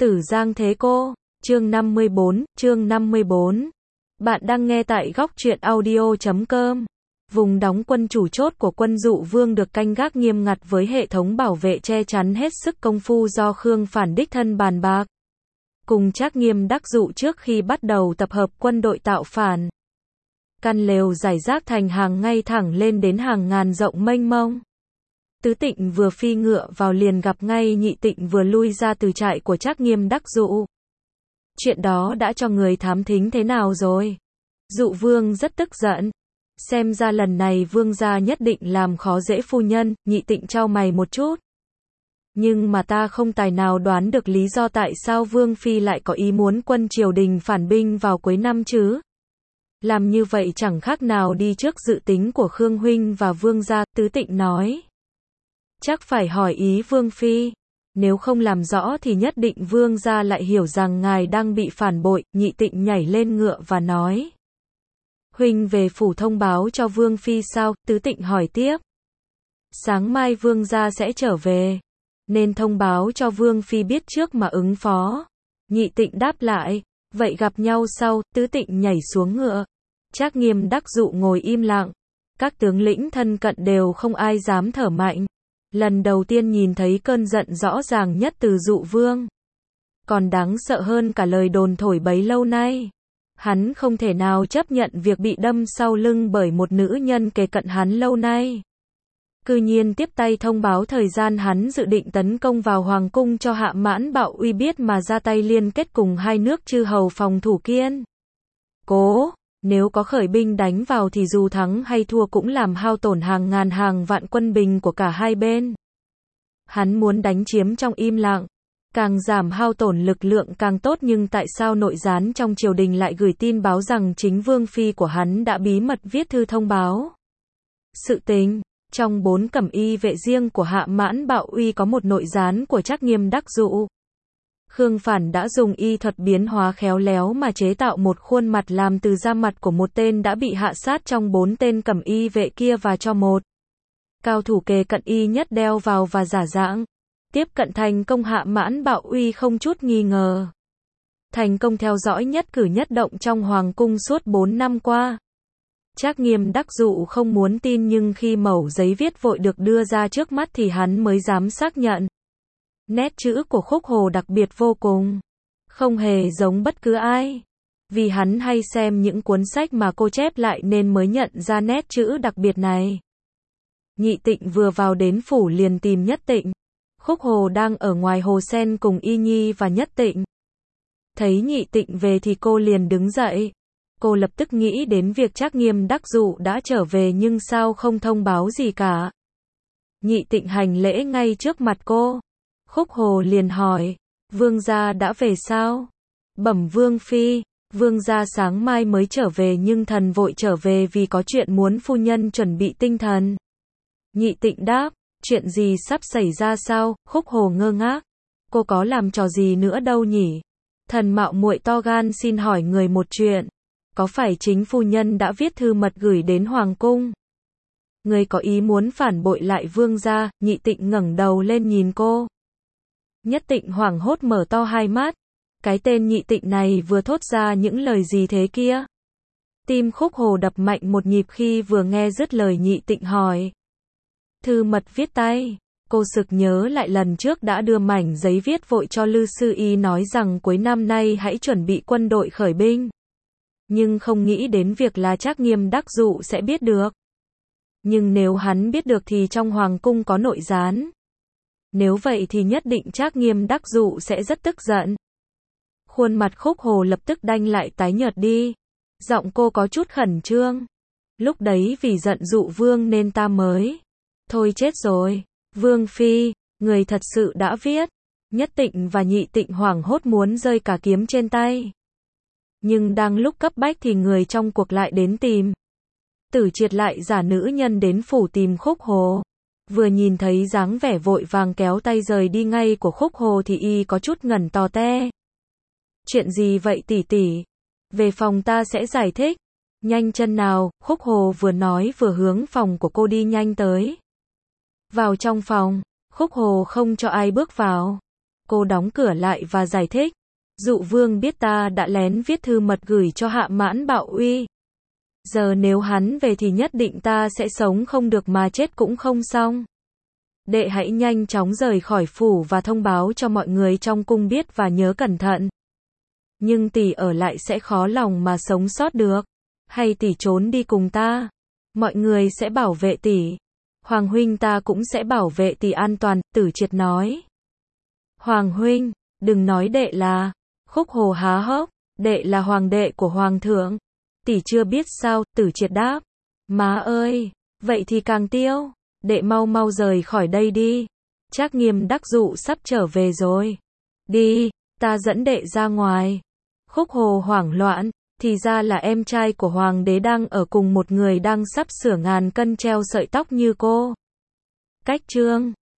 Tử Giang Thế Cô, chương 54. Bạn đang nghe tại góc truyện audio.com. Vùng đóng quân chủ chốt của quân Dụ Vương được canh gác nghiêm ngặt với hệ thống bảo vệ che chắn hết sức công phu do Khương Phản đích thân bàn bạc. Cùng Trác Nghiêm đắc dụ trước khi bắt đầu tập hợp quân đội tạo phản. Căn lều rải rác thành hàng ngay thẳng lên đến hàng ngàn rộng mênh mông. Tứ Tịnh vừa phi ngựa vào liền gặp ngay Nhị Tịnh vừa lui ra từ trại của Trác Nghiêm đắc dụ. Chuyện đó đã cho người thám thính thế nào rồi? Dụ Vương rất tức giận. Xem ra lần này Vương gia nhất định làm khó dễ phu nhân. Nhị Tịnh chau mày một chút. Nhưng mà ta không tài nào đoán được lý do tại sao Vương Phi lại có ý muốn quân triều đình phản binh vào cuối năm chứ. Làm như vậy chẳng khác nào đi trước dự tính của Khương Huynh và Vương gia, Tứ Tịnh nói. Chắc phải hỏi ý Vương Phi. Nếu không làm rõ thì nhất định Vương gia lại hiểu rằng ngài đang bị phản bội. Nhị Tịnh nhảy lên ngựa và nói. Huynh về phủ thông báo cho Vương Phi sao? Tứ Tịnh hỏi tiếp. Sáng mai Vương gia sẽ trở về. Nên thông báo cho Vương Phi biết trước mà ứng phó. Nhị Tịnh đáp lại. Vậy gặp nhau sau. Tứ Tịnh nhảy xuống ngựa. Trác Nghiêm đắc dụ ngồi im lặng. Các tướng lĩnh thân cận đều không ai dám thở mạnh. Lần đầu tiên nhìn thấy cơn giận rõ ràng nhất từ Dụ Vương. Còn đáng sợ hơn cả lời đồn thổi bấy lâu nay. Hắn không thể nào chấp nhận việc bị đâm sau lưng bởi một nữ nhân kề cận hắn lâu nay. Cư nhiên tiếp tay thông báo thời gian hắn dự định tấn công vào Hoàng cung cho Hạ Mãn Bạo Uy biết mà ra tay liên kết cùng hai nước chư hầu phòng thủ Kiên Cố. Nếu có khởi binh đánh vào thì dù thắng hay thua cũng làm hao tổn hàng ngàn hàng vạn quân bình của cả hai bên. Hắn muốn đánh chiếm trong im lặng. Càng giảm hao tổn lực lượng càng tốt, nhưng tại sao nội gián trong triều đình lại gửi tin báo rằng chính Vương Phi của hắn đã bí mật viết thư thông báo? Sự tình, trong 4 cẩm y vệ riêng của Hạ Mãn Bạo Uy có một nội gián của Trác Nghiêm đắc dụ. Khương Phản đã dùng y thuật biến hóa khéo léo mà chế tạo một khuôn mặt làm từ da mặt của một tên đã bị hạ sát trong 4 tên cẩm y vệ kia và cho một cao thủ kề cận y nhất đeo vào và giả dạng. Tiếp cận thành công. Hạ Mãn Bạo Uy không chút nghi ngờ. Thành công theo dõi nhất cử nhất động trong Hoàng cung suốt 4 năm qua. Trác Nghiêm đắc dụ không muốn tin, nhưng khi mẩu giấy viết vội được đưa ra trước mắt thì hắn mới dám xác nhận. Nét chữ của Khúc Hồ đặc biệt vô cùng. Không hề giống bất cứ ai. Vì hắn hay xem những cuốn sách mà cô chép lại nên mới nhận ra nét chữ đặc biệt này. Nhị Tịnh vừa vào đến phủ liền tìm Nhất Tịnh. Khúc Hồ đang ở ngoài hồ sen cùng Y Nhi và Nhất Tịnh. Thấy Nhị Tịnh về thì cô liền đứng dậy. Cô lập tức nghĩ đến việc Trác Nghiêm đắc dụ đã trở về nhưng sao không thông báo gì cả. Nhị Tịnh hành lễ ngay trước mặt cô. Khúc Hồ liền hỏi, Vương gia đã về sao? Bẩm Vương Phi, Vương gia sáng mai mới trở về nhưng thần vội trở về vì có chuyện muốn phu nhân chuẩn bị tinh thần. Nhị Tịnh đáp, chuyện gì sắp xảy ra sao? Khúc Hồ ngơ ngác. Cô có làm trò gì nữa đâu nhỉ? Thần mạo muội to gan xin hỏi người một chuyện. Có phải chính phu nhân đã viết thư mật gửi đến Hoàng cung? Người có ý muốn phản bội lại Vương gia? Nhị Tịnh ngẩng đầu lên nhìn cô. Nhất Tịnh hoảng hốt mở to hai mắt. Cái tên Nhị Tịnh này vừa thốt ra những lời gì thế kia? Tim Khúc Hồ đập mạnh một nhịp khi vừa nghe dứt lời Nhị Tịnh hỏi. Thư mật viết tay. Cô sực nhớ lại lần trước đã đưa mảnh giấy viết vội cho Lư Sư Y nói rằng cuối năm nay hãy chuẩn bị quân đội khởi binh. Nhưng không nghĩ đến việc là Trác Nghiêm đắc dụ sẽ biết được. Nhưng nếu hắn biết được thì trong Hoàng cung có nội gián. Nếu vậy thì nhất định Trác Nghiêm đắc dụ sẽ rất tức giận. Khuôn mặt Khúc Hồ lập tức đanh lại tái nhợt đi. Giọng cô có chút khẩn trương. Lúc đấy vì giận Dụ Vương nên ta mới. Thôi chết rồi. Vương Phi, người thật sự đã viết. Nhất Tịnh và Nhị Tịnh hoảng hốt muốn rơi cả kiếm trên tay. Nhưng đang lúc cấp bách thì người trong cuộc lại đến tìm. Tử Triệt lại giả nữ nhân đến phủ tìm Khúc Hồ. Vừa nhìn thấy dáng vẻ vội vàng kéo tay rời đi ngay của Khúc Hồ thì y có chút ngẩn tò te. Chuyện gì vậy tỷ tỷ? Về phòng ta sẽ giải thích. Nhanh chân nào, Khúc Hồ vừa nói vừa hướng phòng của cô đi nhanh tới. Vào trong phòng, Khúc Hồ không cho ai bước vào. cô đóng cửa lại và giải thích. Dụ vương biết ta đã lén viết thư mật gửi cho Hạ Mãn Bạo Uy. Giờ nếu hắn về thì nhất định ta sẽ sống không được mà chết cũng không xong. Đệ hãy nhanh chóng rời khỏi phủ và thông báo cho mọi người trong cung biết và nhớ cẩn thận. Nhưng tỷ ở lại sẽ khó lòng mà sống sót được. Hay tỷ trốn đi cùng ta? Mọi người sẽ bảo vệ tỷ. Hoàng huynh ta cũng sẽ bảo vệ tỷ an toàn, Tử Triệt nói. Hoàng huynh, đừng nói đệ là. Khúc Hồ há hốc, đệ là hoàng đệ của hoàng thượng. Tỷ chưa biết sao, Tử Triệt đáp. Má ơi, vậy thì càng tiêu. Đệ mau mau rời khỏi đây đi. Trác Nghiêm đắc dụ sắp trở về rồi. Đi, ta dẫn đệ ra ngoài. Khúc Hồ hoảng loạn, thì ra là em trai của hoàng đế đang ở cùng một người đang sắp sửa ngàn cân treo sợi tóc như cô. Cách chương